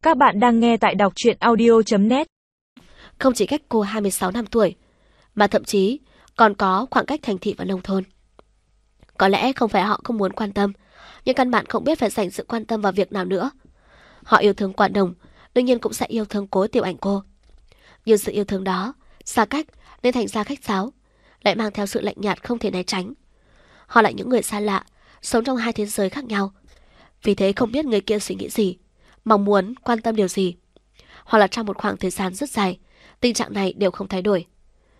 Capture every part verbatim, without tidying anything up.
Các bạn đang nghe tại đọc truyện audio chấm net. Không chỉ cách cô hai mươi sáu năm tuổi, mà thậm chí còn có khoảng cách thành thị và nông thôn. Có lẽ không phải họ không muốn quan tâm, nhưng căn bản không biết phải dành sự quan tâm vào việc nào nữa. Họ yêu thương Quản Đồng, đương nhiên cũng sẽ yêu thương Cố Tiểu Ảnh cô. Nhưng sự yêu thương đó, xa cách nên thành ra khách sáo, lại mang theo sự lạnh nhạt không thể né tránh. Họ là những người xa lạ, sống trong hai thế giới khác nhau. Vì thế không biết người kia suy nghĩ gì, mong muốn, quan tâm điều gì. Hoặc là trong một khoảng thời gian rất dài, tình trạng này đều không thay đổi.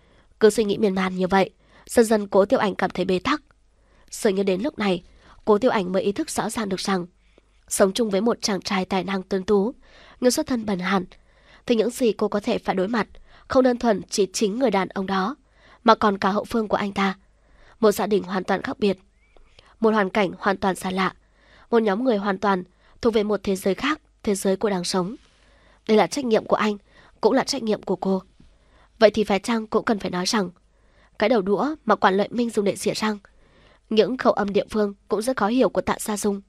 Cứ suy nghĩ miên man như vậy, dần dần Cố Tiểu Ảnh cảm thấy bế tắc. Dường như đến lúc này, Cố Tiểu Ảnh mới ý thức rõ ràng được rằng sống chung với một chàng trai tài năng tuấn tú, nhưng xuất thân bần hàn, thì những gì cô có thể phải đối mặt không đơn thuần chỉ chính người đàn ông đó, mà còn cả hậu phương của anh ta. Một gia đình hoàn toàn khác biệt, một hoàn cảnh hoàn toàn xa lạ, một nhóm người hoàn toàn thuộc về một thế giới khác, thế giới cô đang sống. Đây là trách nhiệm của anh, cũng là trách nhiệm của cô. Vậy thì phải chăng cũng cần phải nói rằng cái đầu đũa mà Quản Lợi Minh dùng để xỉa răng, những khẩu âm địa phương cũng rất khó hiểu của Tạ Gia Dung.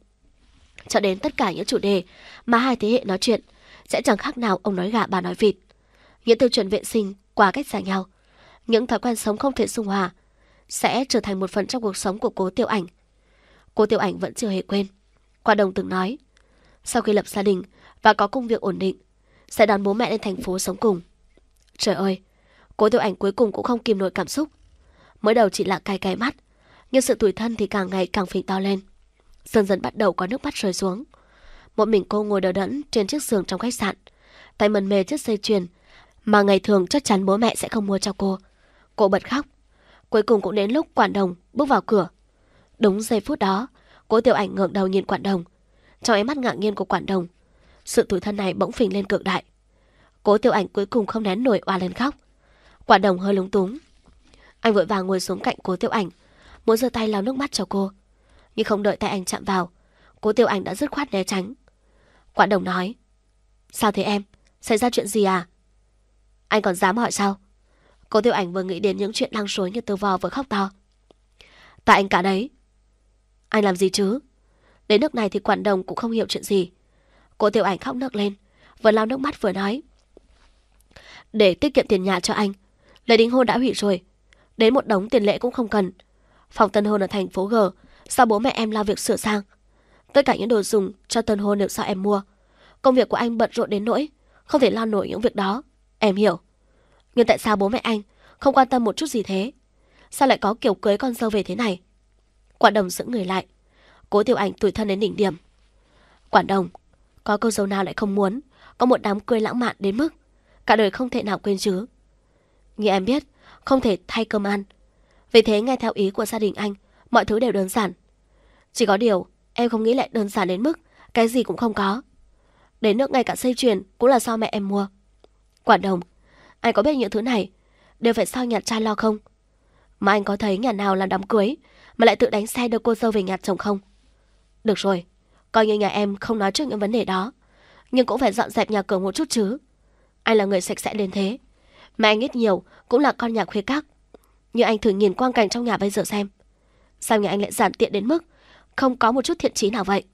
Cho đến tất cả những chủ đề mà hai thế hệ nói chuyện sẽ chẳng khác nào ông nói gà bà nói vịt. Những tiêu chuẩn vệ sinh quá cách xa nhau, những thói quen sống không thể dung hòa sẽ trở thành một phần trong cuộc sống của Cố Tiểu Ảnh. Cố Tiểu Ảnh vẫn chưa hề quên Quản Đồng từng nói sau khi lập gia đình và có công việc ổn định sẽ đón bố mẹ lên thành phố sống cùng. Trời ơi, Cố Tiểu Ảnh cuối cùng cũng không kìm nổi cảm xúc. Mới đầu chỉ là cay cay mắt, nhưng sự tủi thân thì càng ngày càng phình to lên. Dần dần bắt đầu có nước mắt rơi xuống. Một mình cô ngồi đờ đẫn trên chiếc giường trong khách sạn, tay mần mề chiếc dây chuyền mà ngày thường chắc chắn bố mẹ sẽ không mua cho cô. Cô bật khóc. Cuối cùng cũng đến lúc Quản Đồng bước vào cửa. Đúng giây phút đó, Cố Tiểu Ảnh ngẩng đầu nhìn Quản Đồng. Trong ánh mắt ngạc nhiên của Quản Đồng, sự tủi thân này bỗng phình lên cực đại. Cố Tiểu Ảnh cuối cùng không nén nổi oa lên khóc. Quản Đồng hơi lúng túng. Anh vội vàng ngồi xuống cạnh Cố Tiểu Ảnh, muốn giơ tay lau nước mắt cho cô, nhưng không đợi tay anh chạm vào, Cố Tiểu Ảnh đã dứt khoát né tránh. Quản Đồng nói: "Sao thế em? Xảy ra chuyện gì à?" "Anh còn dám hỏi sao?" Cố Tiểu Ảnh vừa nghĩ đến những chuyện lăng xối như tơ vò vừa khóc to. "Tại anh cả đấy." "Anh làm gì chứ?" Đến nước này thì Quản Đồng cũng không hiểu chuyện gì. Cố Tiểu Ảnh khóc nấc lên, vừa lau nước mắt vừa nói: "Để tiết kiệm tiền nhà cho anh, lễ đính hôn đã hủy rồi, đến một đống tiền lễ cũng không cần. Phòng tân hôn ở thành phố G sao bố mẹ em lo việc sửa sang. Tất cả những đồ dùng cho tân hôn đều sao em mua. Công việc của anh bận rộn đến nỗi không thể lo nổi những việc đó, em hiểu. Nhưng tại sao bố mẹ anh không quan tâm một chút gì thế? Sao lại có kiểu cưới con dâu về thế này?" Quản Đồng giữ người lại. Cố Tiểu Ảnh tủi thân đến đỉnh điểm. "Quản Đồng, có cô dâu nào lại không muốn có một đám cưới lãng mạn đến mức cả đời không thể nào quên chứ? Như em biết, không thể thay cơm ăn. Vì thế nghe theo ý của gia đình anh, mọi thứ đều đơn giản. Chỉ có điều em không nghĩ lại đơn giản đến mức cái gì cũng không có. Đến nước ngay cả dây chuyền cũng là do mẹ em mua. Quản Đồng, anh có biết những thứ này đều phải sao nhà trai lo không? Mà anh có thấy nhà nào làm đám cưới mà lại tự đánh xe đưa cô dâu về nhà chồng không? Được rồi, coi như nhà em không nói trước những vấn đề đó, nhưng cũng phải dọn dẹp nhà cửa một chút chứ. Anh là người sạch sẽ đến thế, mà anh ít nhiều cũng là con nhà khuê các. Nhưng anh thử nhìn quang cảnh trong nhà bây giờ xem, sao nhà anh lại giản tiện đến mức không có một chút thiện chí nào vậy?"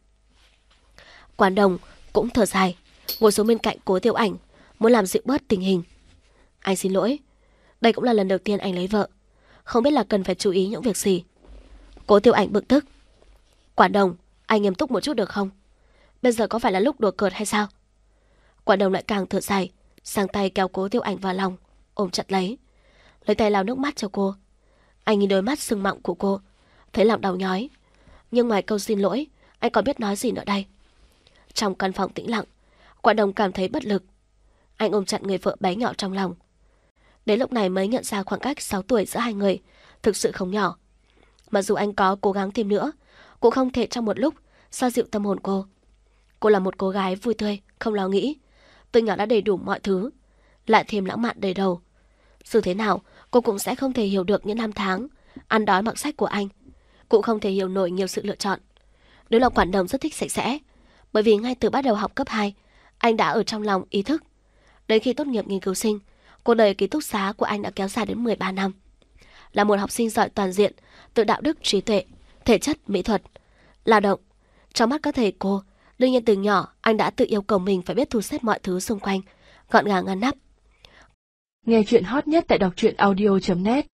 Quản Đồng cũng thở dài, ngồi xuống bên cạnh Cố Tiểu Ảnh, muốn làm dịu bớt tình hình. "Anh xin lỗi, đây cũng là lần đầu tiên anh lấy vợ, không biết là cần phải chú ý những việc gì." Cố Tiểu Ảnh bực tức. "Quản Đồng, anh nghiêm túc một chút được không? Bây giờ có phải là lúc đùa cợt hay sao?" Quản Đồng lại càng thở dài, sang tay kéo Cố Tiểu Ảnh vào lòng, ôm chặt lấy, lấy tay lau nước mắt cho cô. Anh nhìn đôi mắt sưng mọng của cô, thấy lòng đau nhói. Nhưng ngoài câu xin lỗi, anh còn biết nói gì nữa đây? Trong căn phòng tĩnh lặng, Quản Đồng cảm thấy bất lực. Anh ôm chặt người vợ bé nhỏ trong lòng. Đến lúc này mới nhận ra khoảng cách sáu tuổi giữa hai người thực sự không nhỏ. Mà dù anh có cố gắng thêm nữa, cũng không thể trong một lúc xoa dịu tâm hồn cô. Cô là một cô gái vui tươi, không lo nghĩ, từ nhỏ đã đầy đủ mọi thứ, lại thêm lãng mạn đầy đầu. Dù thế nào, cô cũng sẽ không thể hiểu được những năm tháng ăn đói mặc sách của anh, cũng không thể hiểu nổi nhiều sự lựa chọn. Nếu là Quản Đồng rất thích sạch sẽ, bởi vì ngay từ bắt đầu học cấp hai, anh đã ở trong lòng ý thức. Đến khi tốt nghiệp nghiên cứu sinh, cuộc đời ký túc xá của anh đã kéo dài đến mười ba năm. Là một học sinh giỏi toàn diện, từ đạo đức, trí tuệ, thể chất, mỹ thuật, lao động. Trong mắt các thầy cô, Đương nhiên từ nhỏ, anh đã tự yêu cầu mình phải biết thu xếp mọi thứ xung quanh, gọn gàng ngăn nắp. Nghe chuyện hot nhất tại đọc truyện audio chấm net.